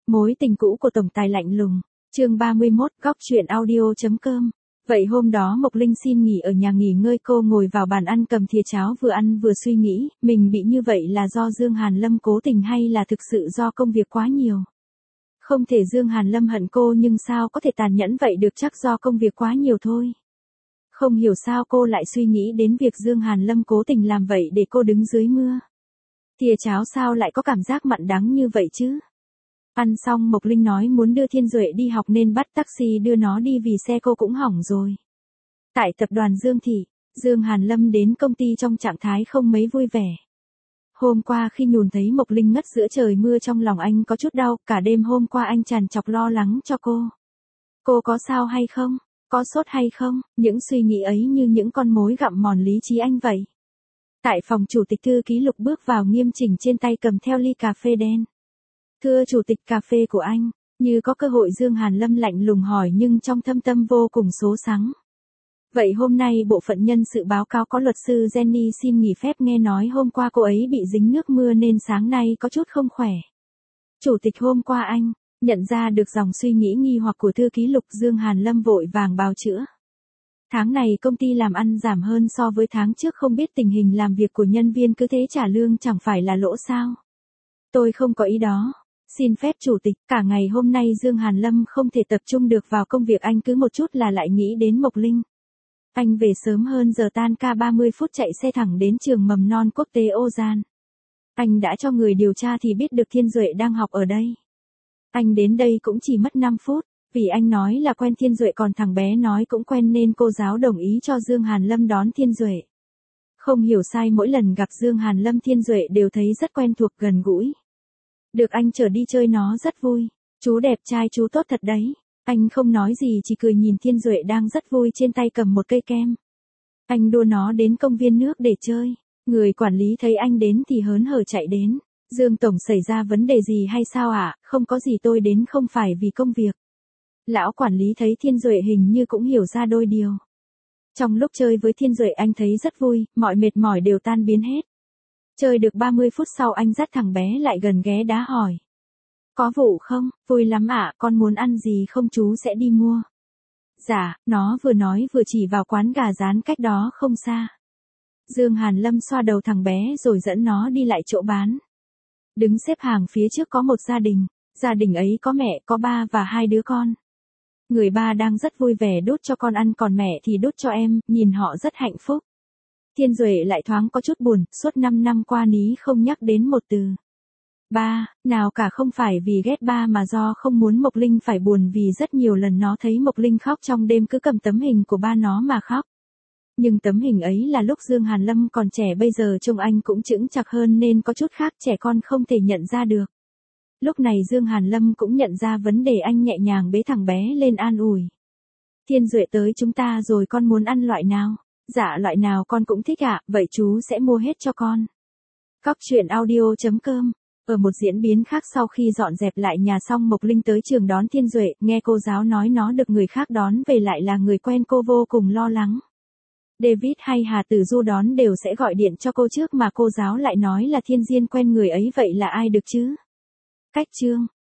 Mối tình cũ của tổng tài lạnh lùng. Chương 31, góc truyện audio.com. Vậy hôm đó Mộc Linh xin nghỉ ở nhà nghỉ ngơi, cô ngồi vào bàn ăn cầm thìa cháo vừa ăn vừa suy nghĩ, mình bị như vậy là do Dương Hàn Lâm cố tình hay là thực sự do công việc quá nhiều. Không thể Dương Hàn Lâm hận cô nhưng sao có thể tàn nhẫn vậy được, chắc do công việc quá nhiều thôi. Không hiểu sao cô lại suy nghĩ đến việc Dương Hàn Lâm cố tình làm vậy để cô đứng dưới mưa. Thìa cháo sao lại có cảm giác mặn đắng như vậy chứ? Ăn xong Mộc Linh nói muốn đưa Thiên Duệ đi học nên bắt taxi đưa nó đi vì xe cô cũng hỏng rồi. Tại tập đoàn Dương Thị, Dương Hàn Lâm đến công ty trong trạng thái không mấy vui vẻ. Hôm qua khi nhìn thấy Mộc Linh ngất giữa trời mưa trong lòng anh có chút đau, cả đêm hôm qua anh tràn trọc lo lắng cho cô. Cô có sao hay không? Có sốt hay không? Những suy nghĩ ấy như những con mối gặm mòn lý trí anh vậy. Tại phòng chủ tịch, thư ký Lục bước vào nghiêm chỉnh, trên tay cầm theo ly cà phê đen. Thưa chủ tịch, cà phê của anh. Như có cơ hội Dương Hàn Lâm lạnh lùng hỏi nhưng trong thâm tâm vô cùng sốt sắng. Vậy hôm nay bộ phận nhân sự báo cáo có luật sư Jenny xin nghỉ phép, nghe nói hôm qua cô ấy bị dính nước mưa nên sáng nay có chút không khỏe. Chủ tịch, hôm qua anh nhận ra được dòng suy nghĩ nghi hoặc của thư ký Lục, Dương Hàn Lâm vội vàng bào chữa. Tháng này công ty làm ăn giảm hơn so với tháng trước, không biết tình hình làm việc của nhân viên cứ thế trả lương chẳng phải là lỗ sao? Tôi không có ý đó. Xin phép chủ tịch, cả ngày hôm nay Dương Hàn Lâm không thể tập trung được vào công việc, anh cứ một chút là lại nghĩ đến Mộc Linh. Anh về sớm hơn giờ tan ca 30 phút, chạy xe thẳng đến trường mầm non quốc tế Ozan. Anh đã cho người điều tra thì biết được Thiên Duệ đang học ở đây. Anh đến đây cũng chỉ mất 5 phút, vì anh nói là quen Thiên Duệ, còn thằng bé nói cũng quen nên cô giáo đồng ý cho Dương Hàn Lâm đón Thiên Duệ. Không hiểu sai, mỗi lần gặp Dương Hàn Lâm Thiên Duệ đều thấy rất quen thuộc, gần gũi. Được anh chở đi chơi nó rất vui. Chú đẹp trai, chú tốt thật đấy. Anh không nói gì, chỉ cười nhìn Thiên Duệ đang rất vui, trên tay cầm một cây kem. Anh đua nó đến công viên nước để chơi. Người quản lý thấy anh đến thì hớn hở chạy đến. Dương tổng, xảy ra vấn đề gì hay sao ạ? Không có gì, tôi đến không phải vì công việc. Lão quản lý thấy Thiên Duệ hình như cũng hiểu ra đôi điều. Trong lúc chơi với Thiên Duệ anh thấy rất vui, mọi mệt mỏi đều tan biến hết. Chơi được 30 phút sau anh dắt thằng bé lại gần ghé đá hỏi. Có vụ không? Vui lắm ạ, con muốn ăn gì không chú sẽ đi mua. Dạ, nó vừa nói vừa chỉ vào quán gà rán cách đó không xa. Dương Hàn Lâm xoa đầu thằng bé rồi dẫn nó đi lại chỗ bán. Đứng xếp hàng phía trước có một gia đình ấy có mẹ, có ba và 2 đứa con. Người ba đang rất vui vẻ đút cho con ăn, còn mẹ thì đút cho em, nhìn họ rất hạnh phúc. Thiên Duệ lại thoáng có chút buồn, suốt 5 năm qua ní không nhắc đến một từ ba nào cả, không phải vì ghét ba mà do không muốn Mộc Linh phải buồn, vì rất nhiều lần nó thấy Mộc Linh khóc trong đêm cứ cầm tấm hình của ba nó mà khóc. Nhưng tấm hình ấy là lúc Dương Hàn Lâm còn trẻ, bây giờ trông anh cũng chững chạc hơn nên có chút khác, trẻ con không thể nhận ra được. Lúc này Dương Hàn Lâm cũng nhận ra vấn đề, anh nhẹ nhàng bế thằng bé lên an ủi. Thiên Duệ, tới chúng ta rồi, con muốn ăn loại nào? Dạ loại nào con cũng thích ạ, vậy chú sẽ mua hết cho con. Góc truyện audio.com. Ở một diễn biến khác, sau khi dọn dẹp lại nhà xong, Mộc Linh tới trường đón Thiên Duệ, nghe cô giáo nói nó được người khác đón về lại là người quen, cô vô cùng lo lắng. David hay Hà Tử Du đón đều sẽ gọi điện cho cô trước, mà cô giáo lại nói là Thiên Diên quen người ấy, vậy là ai được chứ? Cách chương.